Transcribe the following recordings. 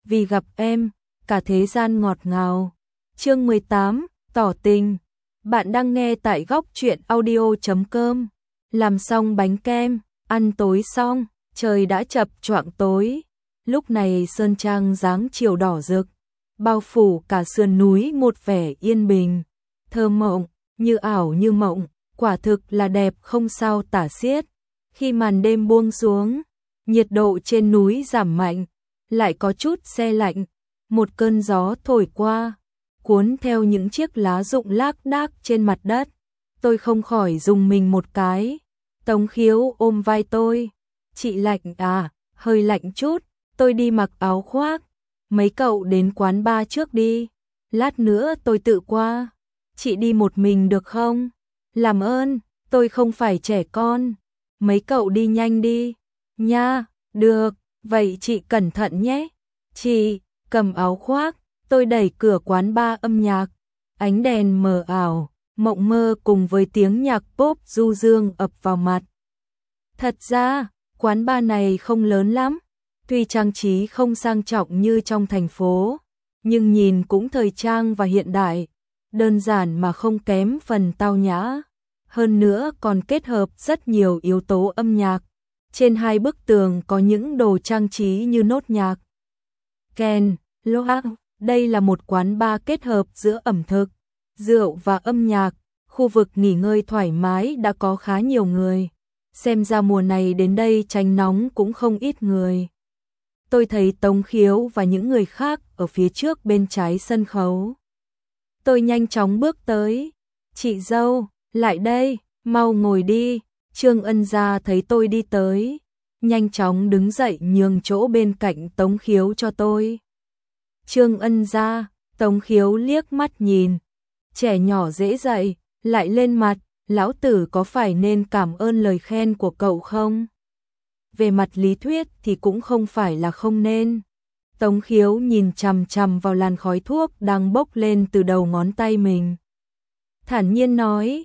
vì gặp em, cả thế gian ngọt ngào. Chương 18, tỏ tình. Bạn đang nghe tại góc truyện audio.com. Làm xong bánh kem, ăn tối xong, trời đã chập choạng tối. Lúc này sơn trang dáng chiều đỏ rực, bao phủ cả sườn núi một vẻ yên bình, thơ mộng, như ảo như mộng, quả thực là đẹp không sao tả xiết. Khi màn đêm buông xuống, nhiệt độ trên núi giảm mạnh, lại có chút se lạnh, một cơn gió thổi qua, cuốn theo những chiếc lá rụng lác đác trên mặt đất. Tôi không khỏi rùng mình một cái. Tống Khiếu ôm vai tôi, chị lạnh à, hơi lạnh chút, tôi đi mặc áo khoác. Mấy cậu đến quán bar trước đi, lát nữa tôi tự qua. Chị đi một mình được không? Làm ơn, tôi không phải trẻ con. Mấy cậu đi nhanh đi. Nha, được, vậy chị cẩn thận nhé. Chị, cầm áo khoác, tôi đẩy cửa quán bar âm nhạc. Ánh đèn mờ ảo, mộng mơ cùng với tiếng nhạc pop du dương ập vào mặt. Thật ra, quán bar này không lớn lắm, tuy trang trí không sang trọng như trong thành phố, nhưng nhìn cũng thời trang và hiện đại, đơn giản mà không kém phần tao nhã. Hơn nữa còn kết hợp rất nhiều yếu tố âm nhạc. Trên hai bức tường có những đồ trang trí như nốt nhạc, kèn, loa. Đây là một quán bar kết hợp giữa ẩm thực, rượu và âm nhạc. Khu vực nghỉ ngơi thoải mái đã có khá nhiều người. Xem ra mùa này đến đây tránh nóng cũng không ít người. Tôi thấy Tống Khiếu và những người khác ở phía trước bên trái sân khấu. Tôi nhanh chóng bước tới. Chị dâu, lại đây, mau ngồi đi. Trương Ân Gia thấy tôi đi tới, nhanh chóng đứng dậy nhường chỗ bên cạnh Tống Khiếu cho tôi. Trương Ân Gia, Tống Khiếu liếc mắt nhìn. Trẻ nhỏ dễ dạy, lại lên mặt, lão tử có phải nên cảm ơn lời khen của cậu không? Về mặt lý thuyết thì cũng không phải là không nên. Tống Khiếu nhìn chằm chằm vào làn khói thuốc đang bốc lên từ đầu ngón tay mình. Thản nhiên nói,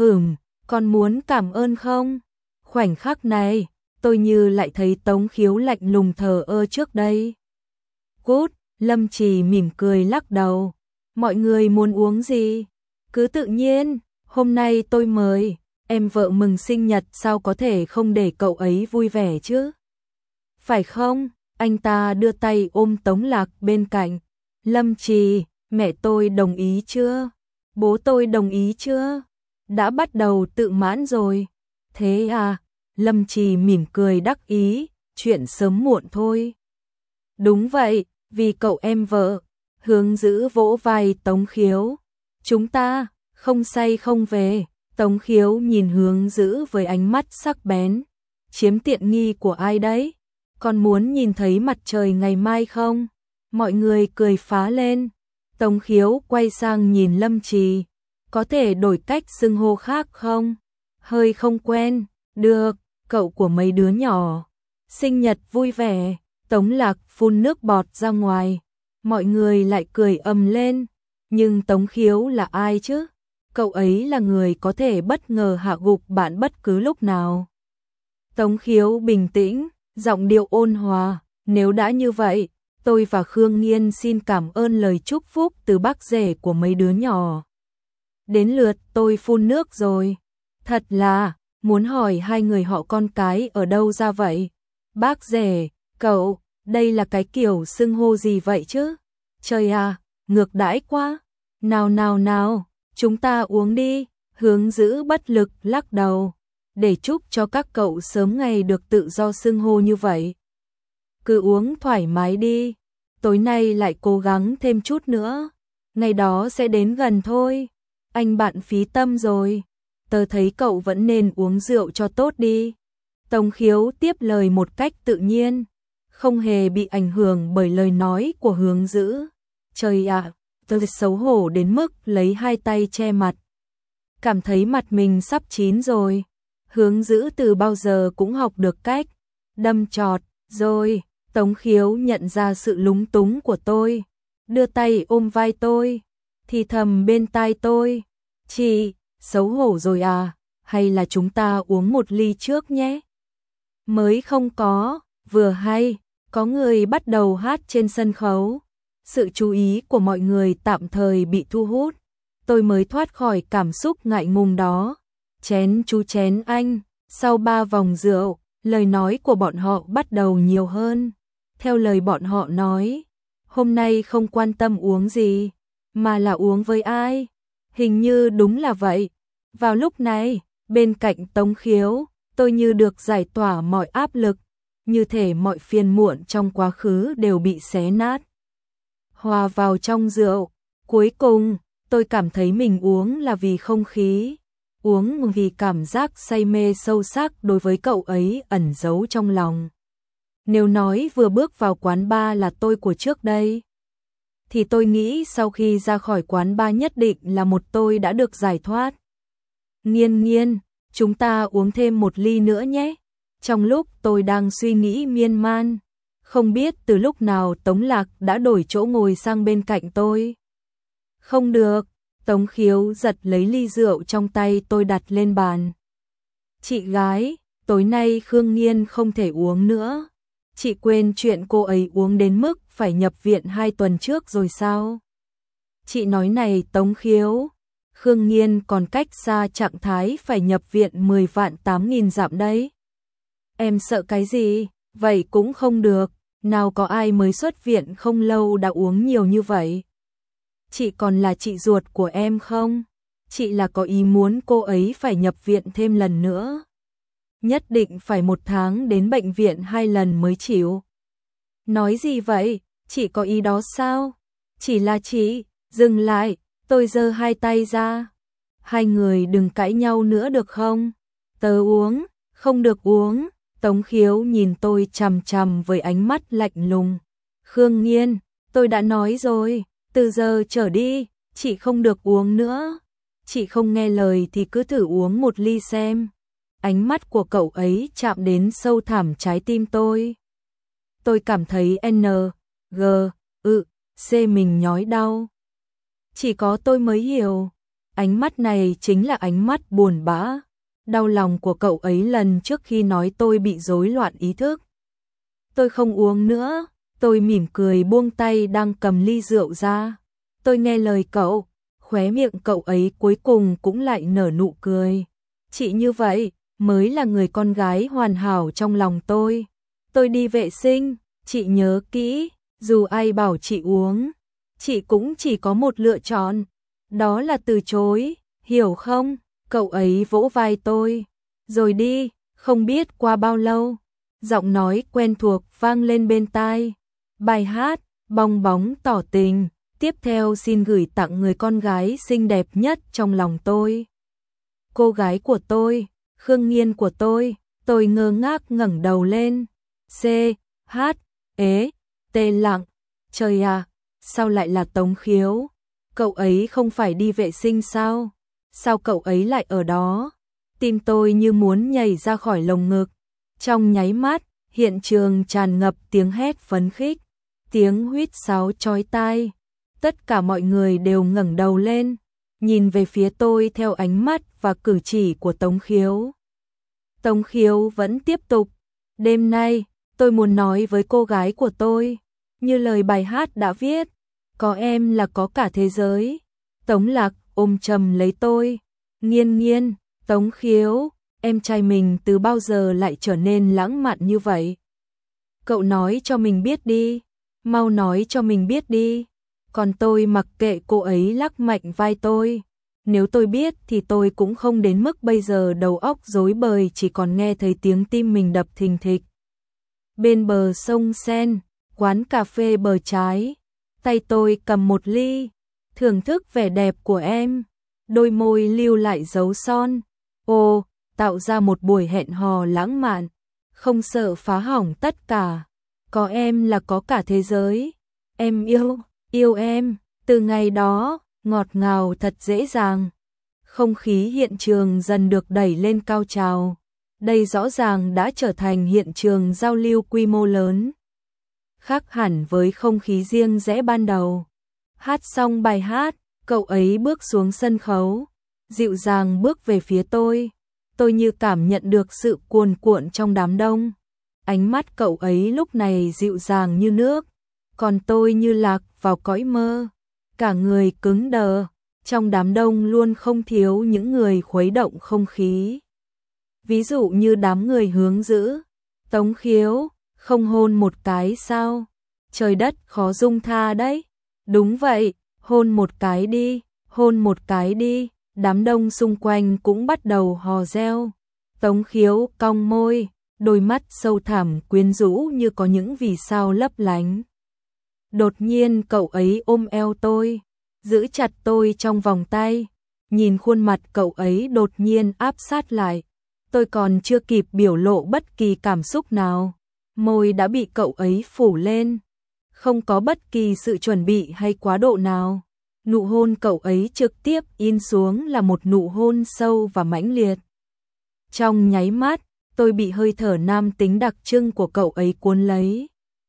con muốn cảm ơn không? Khoảnh khắc này, tôi như lại thấy Tống Khiếu lạnh lùng thờ ơ trước đây. Cút, Lâm Trì mỉm cười lắc đầu. Mọi người muốn uống gì? Cứ tự nhiên, hôm nay tôi mời, em vợ mừng sinh nhật sao có thể không để cậu ấy vui vẻ chứ? Phải không? Anh ta đưa tay ôm Tống Lạc bên cạnh. Lâm Trì, mẹ tôi đồng ý chưa? Bố tôi đồng ý chưa? Đã bắt đầu tự mãn rồi. Thế à? Lâm Trì mỉm cười đắc ý, chuyện sớm muộn thôi. Đúng vậy, vì cậu em vợ. Hướng Dữ vỗ vai Tống Khiếu. Chúng ta, không say không về. Tống Khiếu nhìn Hướng Dữ với ánh mắt sắc bén. Chiếm tiện nghi của ai đấy? Con muốn nhìn thấy mặt trời ngày mai không? Mọi người cười phá lên. Tống Khiếu quay sang nhìn Lâm Trì. Có thể đổi cách xưng hô khác không? Hơi không quen. Được, cậu của mấy đứa nhỏ. Sinh nhật vui vẻ. Tống Lạc phun nước bọt ra ngoài. Mọi người lại cười ầm lên. Nhưng Tống Khiếu là ai chứ? Cậu ấy là người có thể bất ngờ hạ gục bạn bất cứ lúc nào. Tống Khiếu bình tĩnh, giọng điệu ôn hòa. Nếu đã như vậy, tôi và Khương Nghiên xin cảm ơn lời chúc phúc từ bác rể của mấy đứa nhỏ. Đến lượt tôi phun nước rồi. Thật là, muốn hỏi hai người họ con cái ở đâu ra vậy? Bác rể, cậu, đây là cái kiểu xưng hô gì vậy chứ? Trời à, ngược đãi quá. Nào, chúng ta uống đi. Hướng Dữ bất lực lắc đầu. Để chúc cho các cậu sớm ngày được tự do xưng hô như vậy. Cứ uống thoải mái đi. Tối nay lại cố gắng thêm chút nữa. Ngày đó sẽ đến gần thôi. Anh bạn phí tâm rồi. Tớ thấy cậu vẫn nên uống rượu cho tốt đi. Tống Khiếu tiếp lời một cách tự nhiên, không hề bị ảnh hưởng bởi lời nói của Hướng Dữ. Trời ạ, tớ xấu hổ đến mức lấy hai tay che mặt. Cảm thấy mặt mình sắp chín rồi. Hướng Dữ từ bao giờ cũng học được cách đâm chọt. Rồi, Tống Khiếu nhận ra sự lúng túng của tôi, đưa tay ôm vai tôi, thì thầm bên tai tôi. Chị, xấu hổ rồi à, hay là chúng ta uống một ly trước nhé? Mới không có, vừa hay, Có người bắt đầu hát trên sân khấu. Sự chú ý của mọi người tạm thời bị thu hút. Tôi mới thoát khỏi cảm xúc ngại ngùng đó. Chén chú chén anh. Sau 3 vòng rượu, lời nói của bọn họ bắt đầu nhiều hơn. Theo lời bọn họ nói, hôm nay không quan tâm uống gì, mà là uống với ai. Hình như đúng là vậy. Vào lúc này, bên cạnh Tống Khiếu, tôi như được giải tỏa mọi áp lực, như thể mọi phiền muộn trong quá khứ đều bị xé nát, hòa vào trong rượu. Cuối cùng, tôi cảm thấy mình uống là vì không khí, uống vì cảm giác say mê sâu sắc đối với cậu ấy ẩn giấu trong lòng. Nếu nói vừa bước vào quán bar là tôi của trước đây, thì tôi nghĩ sau khi ra khỏi quán bar nhất định là một tôi đã được giải thoát. Nghiên nghiên, chúng ta uống thêm một ly nữa nhé. Trong lúc tôi đang suy nghĩ miên man, không biết từ lúc nào Tống Lạc đã đổi chỗ ngồi sang bên cạnh tôi. Không được, Tống Khiếu giật lấy ly rượu trong tay tôi đặt lên bàn. Chị gái, tối nay Khương Nghiên không thể uống nữa. Chị quên chuyện cô ấy uống đến mức phải nhập viện 2 tuần trước rồi sao? Chị nói này Tống Khiếu, Khương Nghiên còn cách xa trạng thái phải nhập viện 10 vạn 8.000 dặm đấy. Em sợ cái gì? Vậy cũng không được, nào có ai mới xuất viện không lâu đã uống nhiều như vậy. Chị còn là chị ruột của em không? Chị là có ý muốn cô ấy phải nhập viện thêm lần nữa. Nhất định phải 1 tháng đến bệnh viện 2 lần mới chịu. Nói gì vậy? Chị có ý đó sao? Chỉ là chị, dừng lại, tôi giơ 2 tay ra. Hai người đừng cãi nhau nữa được không? Tớ uống, không được uống. Tống Khiếu nhìn tôi chằm chằm với ánh mắt lạnh lùng. Khương Nghiên, tôi đã nói rồi, từ giờ trở đi, chị không được uống nữa. Chị không nghe lời thì cứ thử uống một ly xem. Ánh mắt của cậu ấy chạm đến sâu thẳm trái tim tôi. Tôi cảm thấy C mình nhói đau. Chỉ có tôi mới hiểu. Ánh mắt này chính là ánh mắt buồn bã, đau lòng của cậu ấy lần trước khi nói tôi bị rối loạn ý thức. Tôi không uống nữa, tôi mỉm cười buông tay đang cầm ly rượu ra. Tôi nghe lời cậu, khóe miệng cậu ấy cuối cùng cũng lại nở nụ cười. Chị như vậy mới là người con gái hoàn hảo trong lòng tôi. Tôi đi vệ sinh, chị nhớ kỹ, dù ai bảo chị uống, chị cũng chỉ có một lựa chọn, đó là từ chối, hiểu không? Cậu ấy vỗ vai tôi. Rồi đi, không biết qua bao lâu, giọng nói quen thuộc vang lên bên tai. Bài hát, bong bóng tỏ tình, tiếp theo xin gửi tặng người con gái xinh đẹp nhất trong lòng tôi. Cô gái của tôi, Khương Nghiên của tôi ngơ ngác ngẩng đầu lên. T lặng, trời à, sao lại là Tống Khiếu? Cậu ấy không phải đi vệ sinh sao? Sao cậu ấy lại ở đó? Tim tôi như muốn nhảy ra khỏi lồng ngực. Trong nháy mắt, hiện trường tràn ngập tiếng hét phấn khích, tiếng huýt sáo chói tai. Tất cả mọi người đều ngẩng đầu lên, nhìn về phía tôi theo ánh mắt và cử chỉ của Tống Khiếu. Tống Khiếu vẫn tiếp tục. Đêm nay, tôi muốn nói với cô gái của tôi, như lời bài hát đã viết, có em là có cả thế giới. Tống Lạc ôm chầm lấy tôi. Nghiên nghiên, Tống Khiếu, em trai mình từ bao giờ lại trở nên lãng mạn như vậy? Cậu nói cho mình biết đi, mau nói cho mình biết đi. Còn tôi mặc kệ cô ấy lắc mạnh vai tôi. Nếu tôi biết thì tôi cũng không đến mức bây giờ đầu óc rối bời chỉ còn nghe thấy tiếng tim mình đập thình thịch. Bên bờ sông Sen, quán cà phê bờ trái, tay tôi cầm một ly, thưởng thức vẻ đẹp của em, đôi môi lưu lại dấu son. Ồ, tạo ra một buổi hẹn hò lãng mạn, không sợ phá hỏng tất cả. Có em là có cả thế giới. Em yêu em, từ ngày đó, ngọt ngào thật dễ dàng. Không khí hiện trường dần được đẩy lên cao trào. Đây rõ ràng đã trở thành hiện trường giao lưu quy mô lớn. Khác hẳn với không khí riêng rẽ ban đầu. Hát xong bài hát, cậu ấy bước xuống sân khấu, dịu dàng bước về phía tôi. Tôi như cảm nhận được sự cuồn cuộn trong đám đông. Ánh mắt cậu ấy lúc này dịu dàng như nước, còn tôi như lạc vào cõi mơ, cả người cứng đờ, trong đám đông luôn không thiếu những người khuấy động không khí. Ví dụ như đám người hướng dữ, Tống Khiếu, không hôn một cái sao? Trời đất khó dung tha đấy. Đúng vậy, hôn một cái đi, hôn một cái đi. Đám đông xung quanh cũng bắt đầu hò reo. Tống Khiếu cong môi, đôi mắt sâu thẳm quyến rũ như có những vì sao lấp lánh. Đột nhiên cậu ấy ôm eo tôi, giữ chặt tôi trong vòng tay, nhìn khuôn mặt cậu ấy đột nhiên áp sát lại. Tôi còn chưa kịp biểu lộ bất kỳ cảm xúc nào, môi đã bị cậu ấy phủ lên, không có bất kỳ sự chuẩn bị hay quá độ nào. Nụ hôn cậu ấy trực tiếp in xuống là một nụ hôn sâu và mãnh liệt. Trong nháy mắt, tôi bị hơi thở nam tính đặc trưng của cậu ấy cuốn lấy.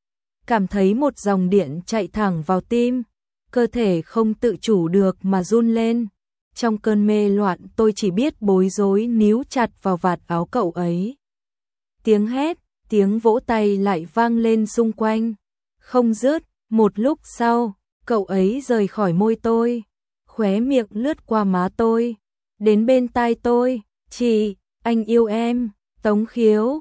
Cảm thấy một dòng điện chạy thẳng vào tim, cơ thể không tự chủ được mà run lên. Trong cơn mê loạn tôi chỉ biết bối rối níu chặt vào vạt áo cậu ấy. Tiếng hét, tiếng vỗ tay lại vang lên xung quanh. Không dứt, một lúc sau, cậu ấy rời khỏi môi tôi, khóe miệng lướt qua má tôi, đến bên tai tôi. Chị, anh yêu em. Tống Khiếu,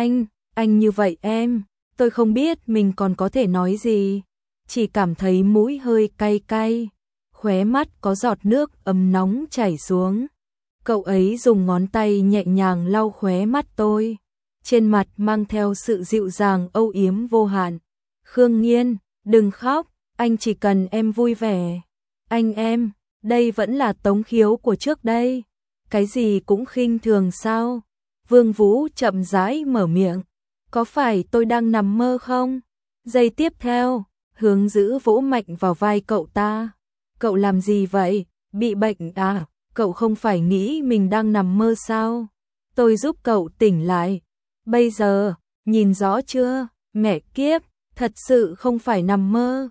anh như vậy em. Tôi không biết mình còn có thể nói gì, chỉ cảm thấy mũi hơi cay cay, khóe mắt có giọt nước ấm nóng chảy xuống. Cậu ấy dùng ngón tay nhẹ nhàng lau khóe mắt tôi, trên mặt mang theo sự dịu dàng âu yếm vô hạn. Khương Nghiên, đừng khóc, anh chỉ cần em vui vẻ. Anh em, đây vẫn là Tống Khiếu của trước đây. Cái gì cũng khinh thường sao? Vương Vũ chậm rãi mở miệng. Có phải tôi đang nằm mơ không? Giây tiếp theo, Hướng Dữ vỗ mạnh vào vai cậu ta. Cậu làm gì vậy? Bị bệnh à? Cậu không phải nghĩ mình đang nằm mơ sao? Tôi giúp cậu tỉnh lại. Bây giờ, nhìn rõ chưa? Mẹ kiếp, thật sự không phải nằm mơ.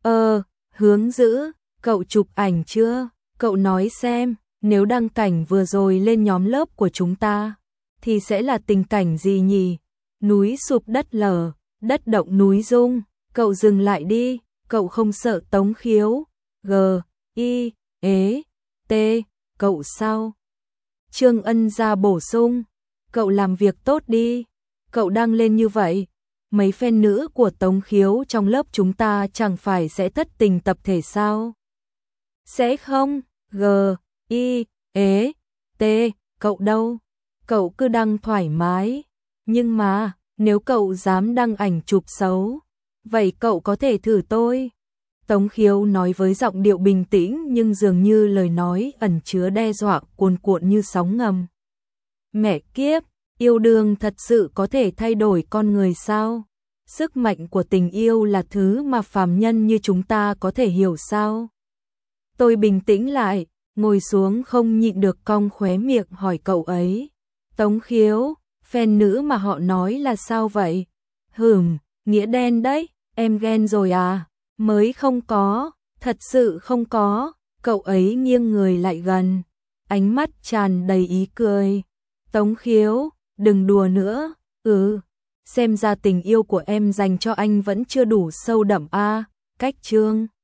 Hướng Dữ, cậu chụp ảnh chưa? Cậu nói xem, nếu đăng cảnh vừa rồi lên nhóm lớp của chúng ta, thì sẽ là tình cảnh gì nhỉ? Núi sụp đất lở, đất động núi rung. Cậu dừng lại đi, cậu không sợ Tống Khiếu. G.I.E.T. Cậu sao? Trương Ân ra bổ sung. Cậu làm việc tốt đi. Cậu đăng lên như vậy, mấy fan nữ của Tống Khiếu trong lớp chúng ta chẳng phải sẽ thất tình tập thể sao? Sẽ không? G.I.E.T. Cậu đâu? Cậu cứ đăng thoải mái. Nhưng mà, nếu cậu dám đăng ảnh chụp xấu, vậy cậu có thể thử tôi. Tống Khiếu nói với giọng điệu bình tĩnh nhưng dường như lời nói ẩn chứa đe dọa cuồn cuộn như sóng ngầm. Mẹ kiếp, yêu đương thật sự có thể thay đổi con người sao? Sức mạnh của tình yêu là thứ mà phàm nhân như chúng ta có thể hiểu sao? Tôi bình tĩnh lại, ngồi xuống không nhịn được cong khóe miệng hỏi cậu ấy. Tống Khiếu, fan nữ mà họ nói là sao vậy? Nghĩa đen đấy, em ghen rồi à? Mới không có, thật sự không có. Cậu ấy nghiêng người lại gần, ánh mắt tràn đầy ý cười. Tống Khiếu, đừng đùa nữa. Xem ra tình yêu của em dành cho anh vẫn chưa đủ sâu đậm a. Cách Trương